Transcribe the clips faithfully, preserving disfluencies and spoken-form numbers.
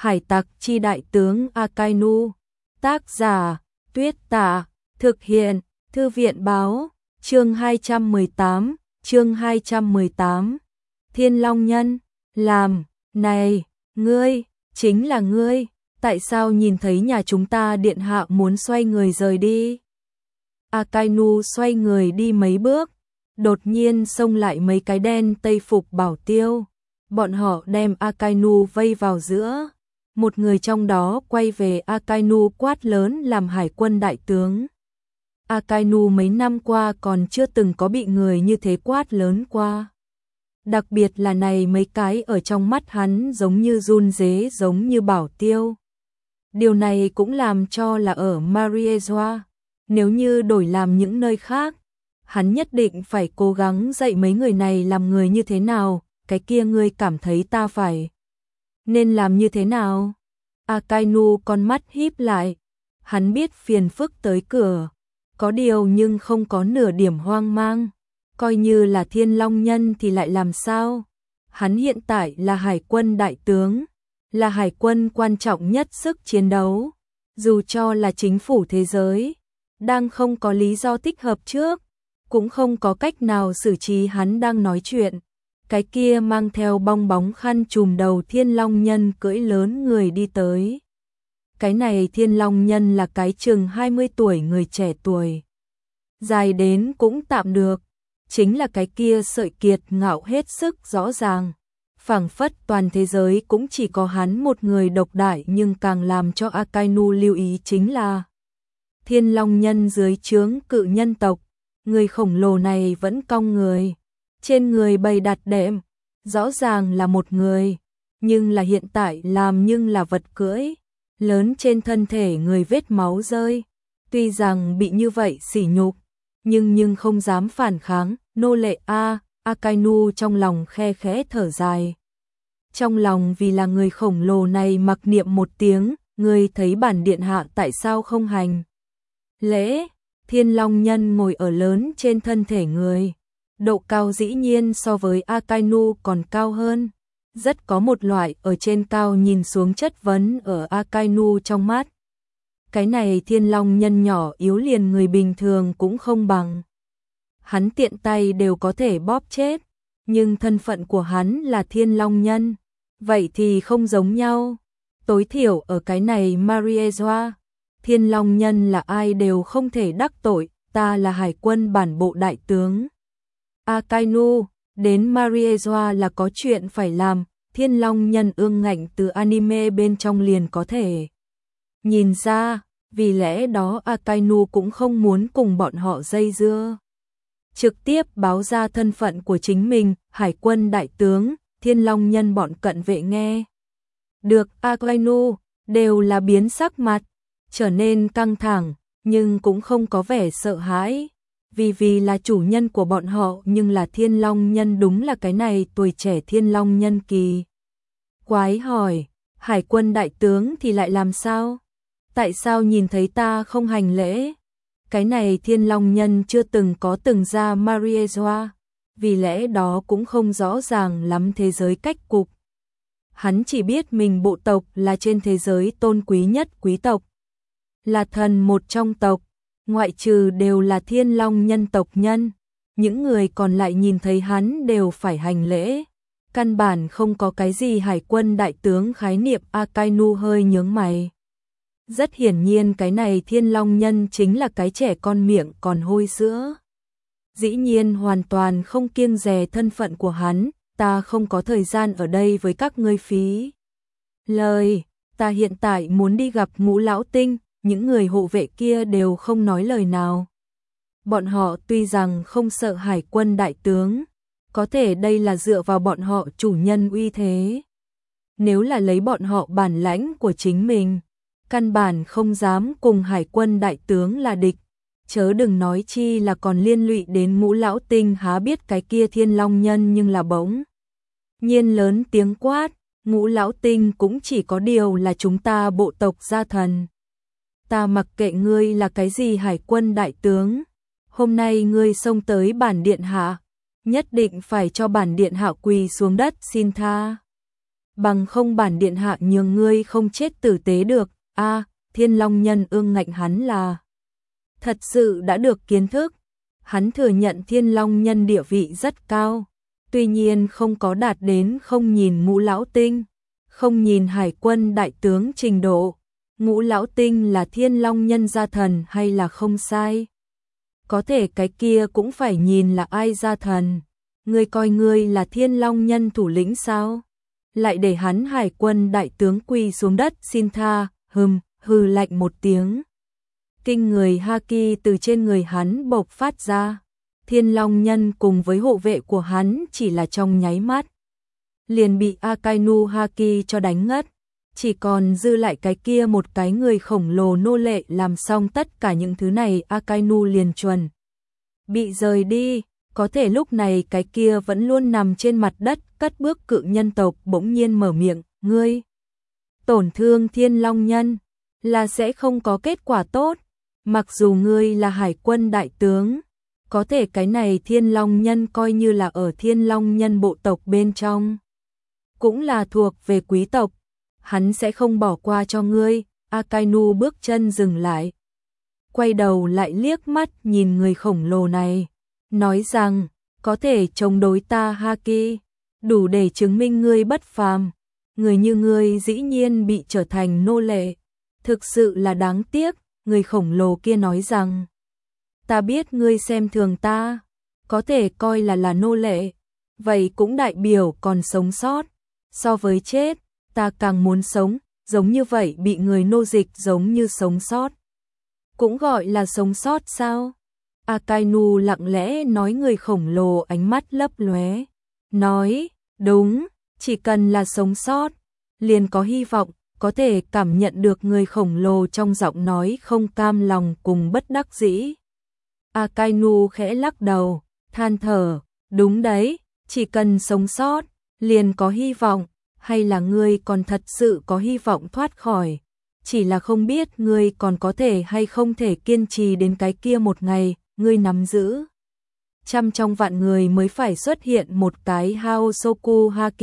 Hải tặc chi đại tướng Akainu. Tác giả, Tuyết Tả. Thực hiện, Thư viện báo. Chương hai trăm mười tám, chương hai trăm mười tám. Thiên Long Nhân, làm, này, ngươi, chính là ngươi, tại sao nhìn thấy nhà chúng ta điện hạ muốn xoay người rời đi? Akainu xoay người đi mấy bước, đột nhiên xông lại mấy cái đen tây phục bảo tiêu. Bọn họ đem Akainu vây vào giữa. Một người trong đó quay về Akainu quát lớn làm hải quân đại tướng. Akainu mấy năm qua còn chưa từng có bị người như thế quát lớn qua. Đặc biệt là này mấy cái ở trong mắt hắn giống như run rế giống như bảo tiêu. Điều này cũng làm cho là ở Mariejoa, nếu như đổi làm những nơi khác, hắn nhất định phải cố gắng dạy mấy người này làm người như thế nào, cái kia ngươi cảm thấy ta phải nên làm như thế nào? Akainu con mắt híp lại, hắn biết phiền phức tới cửa, có điều nhưng không có nửa điểm hoang mang, coi như là Thiên Long Nhân thì lại làm sao? Hắn hiện tại là hải quân đại tướng, là hải quân quan trọng nhất sức chiến đấu, dù cho là chính phủ thế giới, đang không có lý do thích hợp trước, cũng không có cách nào xử trí hắn đang nói chuyện. Cái kia mang theo bong bóng khăn trùm đầu Thiên Long Nhân cưỡi lớn người đi tới. Cái này Thiên Long Nhân là cái chừng hai mươi tuổi người trẻ tuổi. Dài đến cũng tạm được. Chính là cái kia sợi kiệt ngạo hết sức rõ ràng. Phảng phất toàn thế giới cũng chỉ có hắn một người độc đại, nhưng càng làm cho Akainu lưu ý chính là Thiên Long Nhân dưới trướng cự nhân tộc. Người khổng lồ này vẫn cong người. Trên người bày đặt đệm, rõ ràng là một người, nhưng là hiện tại làm nhưng là vật cưỡi, lớn trên thân thể người vết máu rơi. Tuy rằng bị như vậy sỉ nhục, nhưng nhưng không dám phản kháng, nô lệ a, Akainu trong lòng khe khẽ thở dài. Trong lòng vì là người khổng lồ này mặc niệm một tiếng, người thấy bản điện hạ tại sao không hành lễ? Thiên Long Nhân ngồi ở lớn trên thân thể người. Độ cao dĩ nhiên so với Akainu còn cao hơn, rất có một loại ở trên cao nhìn xuống chất vấn ở Akainu trong mắt. Cái này Thiên Long Nhân nhỏ yếu liền người bình thường cũng không bằng. Hắn tiện tay đều có thể bóp chết, nhưng thân phận của hắn là Thiên Long Nhân, vậy thì không giống nhau. Tối thiểu ở cái này Mariejoa, Thiên Long Nhân là ai đều không thể đắc tội, ta là hải quân bản bộ đại tướng. Akainu, đến Mariejoa là có chuyện phải làm, Thiên Long Nhân ương ngạnh từ anime bên trong liền có thể nhìn ra, vì lẽ đó Akainu cũng không muốn cùng bọn họ dây dưa. Trực tiếp báo ra thân phận của chính mình, hải quân đại tướng. Thiên Long Nhân bọn cận vệ nghe được Akainu, đều là biến sắc mặt, trở nên căng thẳng, nhưng cũng không có vẻ sợ hãi. Vì vì là chủ nhân của bọn họ, nhưng là Thiên Long Nhân đúng là cái này tuổi trẻ Thiên Long Nhân kỳ. Quái hỏi, hải quân đại tướng thì lại làm sao? Tại sao nhìn thấy ta không hành lễ? Cái này Thiên Long Nhân chưa từng có từng ra Mariejoa, vì lẽ đó cũng không rõ ràng lắm thế giới cách cục. Hắn chỉ biết mình bộ tộc là trên thế giới tôn quý nhất quý tộc, là thần một trong tộc. Ngoại trừ đều là Thiên Long Nhân tộc nhân, những người còn lại nhìn thấy hắn đều phải hành lễ. Căn bản không có cái gì hải quân đại tướng khái niệm. Akainu hơi nhướng mày. Rất hiển nhiên cái này Thiên Long Nhân chính là cái trẻ con miệng còn hôi sữa. Dĩ nhiên hoàn toàn không kiêng dè thân phận của hắn, ta không có thời gian ở đây với các ngươi phí lời, ta hiện tại muốn đi gặp Ngũ Lão Tinh. Những người hộ vệ kia đều không nói lời nào. Bọn họ tuy rằng không sợ hải quân đại tướng, có thể đây là dựa vào bọn họ chủ nhân uy thế. Nếu là lấy bọn họ bản lãnh của chính mình, căn bản không dám cùng hải quân đại tướng là địch. Chớ đừng nói chi là còn liên lụy đến Ngũ Lão Tinh. Há biết cái kia Thiên Long Nhân nhưng là bỗng nhiên lớn tiếng quát, Ngũ Lão Tinh cũng chỉ có điều là chúng ta bộ tộc gia thần. Ta mặc kệ ngươi là cái gì hải quân đại tướng, hôm nay ngươi xông tới bản điện hạ, nhất định phải cho bản điện hạ quỳ xuống đất xin tha. bằng không bản điện hạ nhường ngươi không chết tử tế được. A, Thiên Long Nhân ương ngạnh hắn là thật sự đã được kiến thức. Hắn thừa nhận Thiên Long Nhân địa vị rất cao, tuy nhiên không có đạt đến không nhìn Ngũ Lão Tinh, không nhìn Hải quân đại tướng trình độ. Ngũ Lão Tinh là Thiên Long Nhân gia thần hay là không sai? Có thể cái kia cũng phải nhìn là ai gia thần. Ngươi coi ngươi là Thiên Long Nhân thủ lĩnh sao? Lại để hắn Hải quân đại tướng quỳ xuống đất xin tha, hừm, hừ lạnh một tiếng. Kinh người haki từ trên người hắn bộc phát ra. Thiên Long Nhân cùng với hộ vệ của hắn chỉ là trong nháy mắt liền bị Akainu haki cho đánh ngất, chỉ còn dư lại cái kia một cái người khổng lồ nô lệ. Làm xong tất cả những thứ này, Akainu liền chuẩn bị rời đi. Có thể lúc này cái kia vẫn luôn nằm trên mặt đất cất bước cự nhân tộc bỗng nhiên mở miệng, ngươi tổn thương Thiên Long Nhân là sẽ không có kết quả tốt. Mặc dù ngươi là Hải quân đại tướng, có thể cái này Thiên Long Nhân coi như là ở Thiên Long Nhân bộ tộc bên trong, cũng là thuộc về quý tộc, hắn sẽ không bỏ qua cho ngươi. Akainu bước chân dừng lại, quay đầu lại liếc mắt nhìn người khổng lồ này, nói rằng, có thể chống đối ta haki, đủ để chứng minh ngươi bất phàm. Người như ngươi dĩ nhiên bị trở thành nô lệ, thực sự là đáng tiếc. Người khổng lồ kia nói rằng, ta biết ngươi xem thường ta, có thể coi là là nô lệ, vậy cũng đại biểu còn sống sót. So với chết, ta càng muốn sống, giống như vậy bị người nô dịch giống như sống sót. Cũng gọi là sống sót sao? Akainu lặng lẽ nói. Người khổng lồ ánh mắt lấp lóe, nói, đúng, chỉ cần là sống sót, liền có hy vọng. Có thể cảm nhận được người khổng lồ trong giọng nói không cam lòng cùng bất đắc dĩ. Akainu khẽ lắc đầu, than thở, đúng đấy, chỉ cần sống sót, liền có hy vọng. Hay là ngươi còn thật sự có hy vọng thoát khỏi, chỉ là không biết ngươi còn có thể hay không thể kiên trì đến cái kia một ngày. Ngươi nắm giữ trăm trong vạn người mới phải xuất hiện một cái Haosoku haki,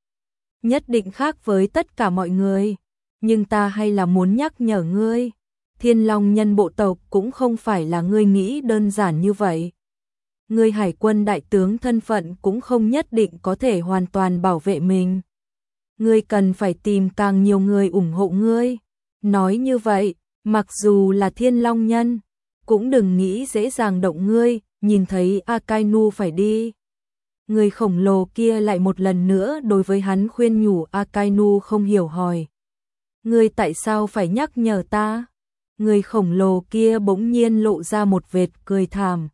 nhất định khác với tất cả mọi người. Nhưng ta hay là muốn nhắc nhở ngươi, Thiên Long Nhân bộ tộc cũng không phải là ngươi nghĩ đơn giản như vậy. Ngươi Hải quân đại tướng thân phận cũng không nhất định có thể hoàn toàn bảo vệ mình. Ngươi cần phải tìm càng nhiều người ủng hộ ngươi. Nói như vậy, mặc dù là Thiên Long Nhân, cũng đừng nghĩ dễ dàng động ngươi. Nhìn thấy Akainu phải đi, người khổng lồ kia lại một lần nữa đối với hắn khuyên nhủ. Akainu không hiểu hỏi, ngươi tại sao phải nhắc nhở ta? Người khổng lồ kia bỗng nhiên lộ ra một vệt cười thảm,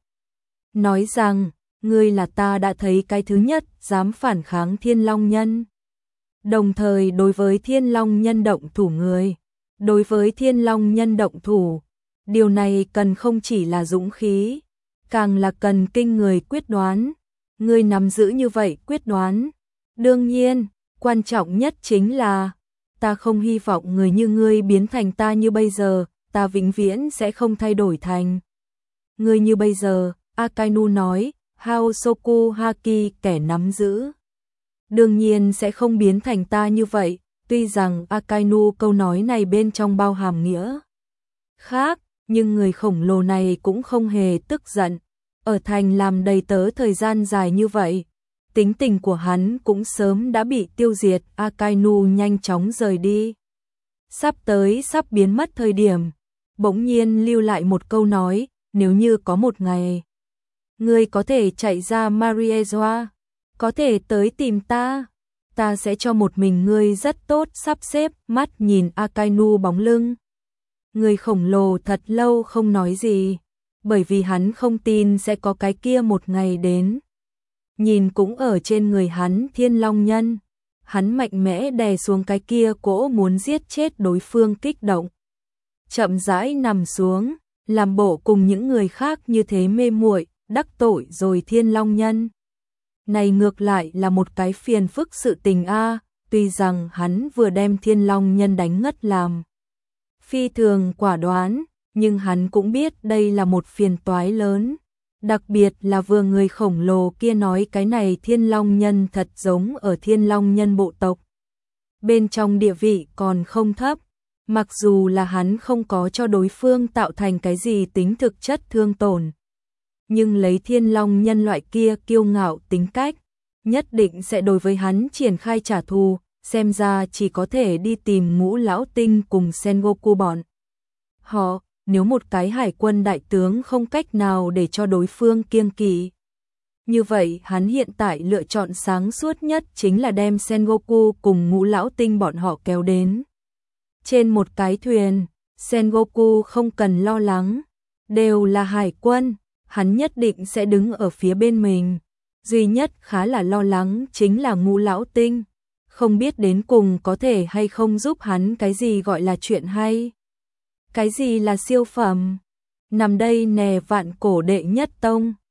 nói rằng, ngươi là ta đã thấy cái thứ nhất dám phản kháng Thiên Long Nhân, đồng thời đối với Thiên Long Nhân động thủ người. Đối với Thiên Long Nhân động thủ, điều này cần không chỉ là dũng khí, càng là cần kinh người quyết đoán. Ngươi nắm giữ như vậy quyết đoán, đương nhiên, quan trọng nhất chính là, ta không hy vọng người như ngươi biến thành ta như bây giờ. Ta vĩnh viễn sẽ không thay đổi thành người như bây giờ. Akainu nói, Haosoku haki kẻ nắm giữ, đương nhiên sẽ không biến thành ta như vậy. Tuy rằng Akainu câu nói này bên trong bao hàm nghĩa khác, nhưng người khổng lồ này cũng không hề tức giận. Ở thành làm đầy tớ thời gian dài như vậy, tính tình của hắn cũng sớm đã bị tiêu diệt. Akainu nhanh chóng rời đi, sắp tới sắp biến mất thời điểm, bỗng nhiên lưu lại một câu nói, nếu như có một ngày ngươi có thể chạy ra Mariejoa, có thể tới tìm ta, ta sẽ cho một mình ngươi rất tốt sắp xếp. Mắt nhìn Akainu bóng lưng, người khổng lồ thật lâu không nói gì, bởi vì hắn không tin sẽ có cái kia một ngày đến. Nhìn cũng ở trên người hắn Thiên Long Nhân, hắn mạnh mẽ đè xuống cái kia cỗ muốn giết chết đối phương kích động, chậm rãi nằm xuống, làm bộ cùng những người khác như thế mê muội, đắc tội rồi Thiên Long Nhân. Này ngược lại là một cái phiền phức sự tình a. Tuy rằng hắn vừa đem Thiên Long Nhân đánh ngất làm phi thường quả đoán, nhưng hắn cũng biết đây là một phiền toái lớn. Đặc biệt là vừa người khổng lồ kia nói cái này Thiên Long Nhân thật giống ở Thiên Long Nhân bộ tộc. bên trong địa vị còn không thấp. Mặc dù là hắn không có cho đối phương tạo thành cái gì tính thực chất thương tổn, nhưng lấy Thiên Long nhân loại kia kiêu ngạo tính cách, nhất định sẽ đối với hắn triển khai trả thù, xem ra chỉ có thể đi tìm Ngũ Lão Tinh cùng Sengoku bọn họ, nếu một cái hải quân đại tướng không cách nào để cho đối phương kiêng kỵ. Như vậy hắn hiện tại lựa chọn sáng suốt nhất chính là đem Sengoku cùng Ngũ Lão Tinh bọn họ kéo đến trên một cái thuyền. Sengoku không cần lo lắng, đều là hải quân, hắn nhất định sẽ đứng ở phía bên mình. Duy nhất khá là lo lắng chính là Ngũ Lão Tinh, không biết đến cùng có thể hay không giúp hắn cái gì gọi là chuyện hay. Cái gì là siêu phẩm? Nằm đây nè vạn cổ đệ nhất tông.